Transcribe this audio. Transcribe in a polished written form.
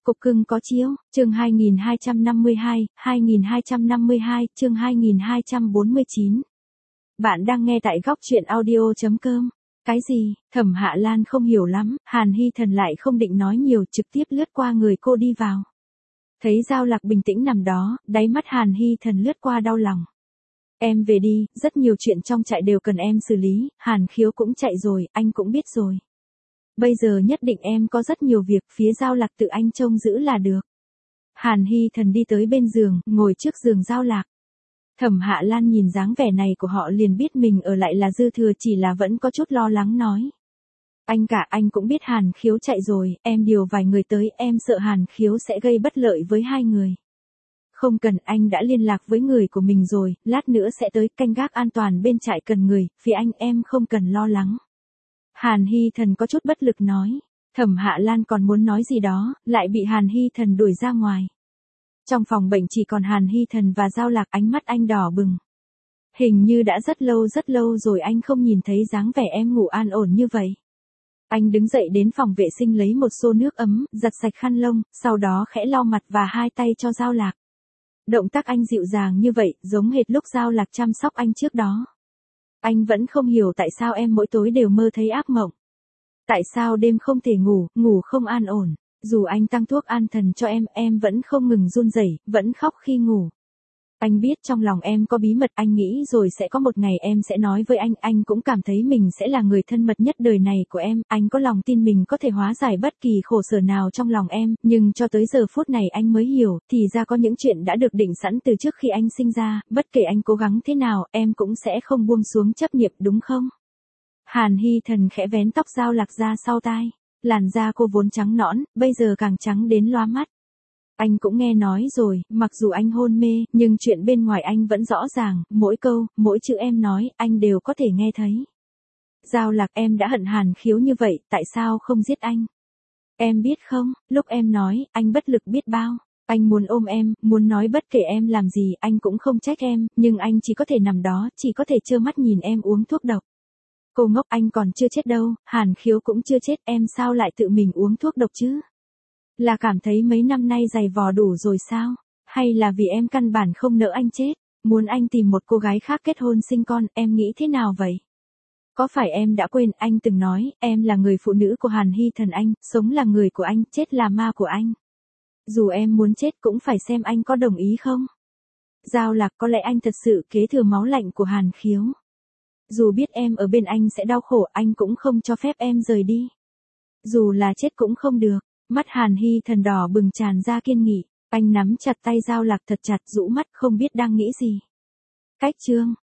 Cục cưng có chiếu, chương 2252, chương 2249. Bạn đang nghe tại góc truyện audio.com. Cái gì? Thẩm Hạ Lan không hiểu lắm, Hàn Hy Thần lại không định nói nhiều, trực tiếp lướt qua người cô đi vào. Thấy Giao Lạc bình tĩnh nằm đó, đáy mắt Hàn Hy Thần lướt qua đau lòng. Em về đi, rất nhiều chuyện trong trại đều cần em xử lý, Hàn Khiếu cũng chạy rồi, anh cũng biết rồi. Bây giờ nhất định em có rất nhiều việc, phía Giao Lạc tự anh trông giữ là được. Hàn Hy Thần đi tới bên giường, ngồi trước giường Giao Lạc. Thẩm Hạ Lan nhìn dáng vẻ này của họ liền biết mình ở lại là dư thừa, chỉ là vẫn có chút lo lắng nói. Anh cũng biết Hàn Khiếu chạy rồi, em điều vài người tới, em sợ Hàn Khiếu sẽ gây bất lợi với hai người. Không cần, anh đã liên lạc với người của mình rồi, lát nữa sẽ tới, canh gác an toàn bên trại cần người, phía anh em không cần lo lắng. Hàn Hy Thần có chút bất lực nói. Thẩm Hạ Lan còn muốn nói gì đó, lại bị Hàn Hy Thần đuổi ra ngoài. Trong phòng bệnh chỉ còn Hàn Hy Thần và Giao Lạc, ánh mắt anh đỏ bừng. Hình như đã rất lâu rồi anh không nhìn thấy dáng vẻ em ngủ an ổn như vậy. Anh đứng dậy đến phòng vệ sinh lấy một xô nước ấm, giặt sạch khăn lông, sau đó khẽ lau mặt và hai tay cho Giao Lạc. Động tác anh dịu dàng như vậy, giống hệt lúc Giao Lạc chăm sóc anh trước đó. Anh vẫn không hiểu tại sao em mỗi tối đều mơ thấy ác mộng. Tại sao đêm không thể ngủ, ngủ không an ổn. Dù anh tăng thuốc an thần cho em vẫn không ngừng run rẩy, vẫn khóc khi ngủ. Anh biết trong lòng em có bí mật, anh nghĩ rồi sẽ có một ngày em sẽ nói với anh cũng cảm thấy mình sẽ là người thân mật nhất đời này của em, anh có lòng tin mình có thể hóa giải bất kỳ khổ sở nào trong lòng em, nhưng cho tới giờ phút này anh mới hiểu, thì ra có những chuyện đã được định sẵn từ trước khi anh sinh ra, bất kể anh cố gắng thế nào, em cũng sẽ không buông xuống chấp niệm, đúng không? Hàn Hy Thần khẽ vén tóc Giao Lạc ra sau tai, làn da cô vốn trắng nõn, bây giờ càng trắng đến lóa mắt. Anh cũng nghe nói rồi, mặc dù anh hôn mê, nhưng chuyện bên ngoài anh vẫn rõ ràng, mỗi câu, mỗi chữ em nói, anh đều có thể nghe thấy. Giao Lạc, em đã hận Hàn Khiếu như vậy, tại sao không giết anh? Em biết không, lúc em nói, anh bất lực biết bao. Anh muốn ôm em, muốn nói bất kể em làm gì, anh cũng không trách em, nhưng anh chỉ có thể nằm đó, chỉ có thể trơ mắt nhìn em uống thuốc độc. Cô ngốc, anh còn chưa chết đâu, Hàn Khiếu cũng chưa chết, em sao lại tự mình uống thuốc độc chứ? Là cảm thấy mấy năm nay dày vò đủ rồi sao? Hay là vì em căn bản không nỡ anh chết, muốn anh tìm một cô gái khác kết hôn sinh con, em nghĩ thế nào vậy? Có phải em đã quên, anh từng nói, em là người phụ nữ của Hàn Hy Thần anh, sống là người của anh, chết là ma của anh. Dù em muốn chết cũng phải xem anh có đồng ý không? Giao Lạc, có lẽ anh thật sự kế thừa máu lạnh của Hàn Khiếu. Dù biết em ở bên anh sẽ đau khổ, anh cũng không cho phép em rời đi. Dù là chết cũng không được. Mắt Hàn Hy Thần đỏ bừng tràn ra kiên nghị, anh nắm chặt tay Giao Lạc thật chặt, rũ mắt không biết đang nghĩ gì. Cách chương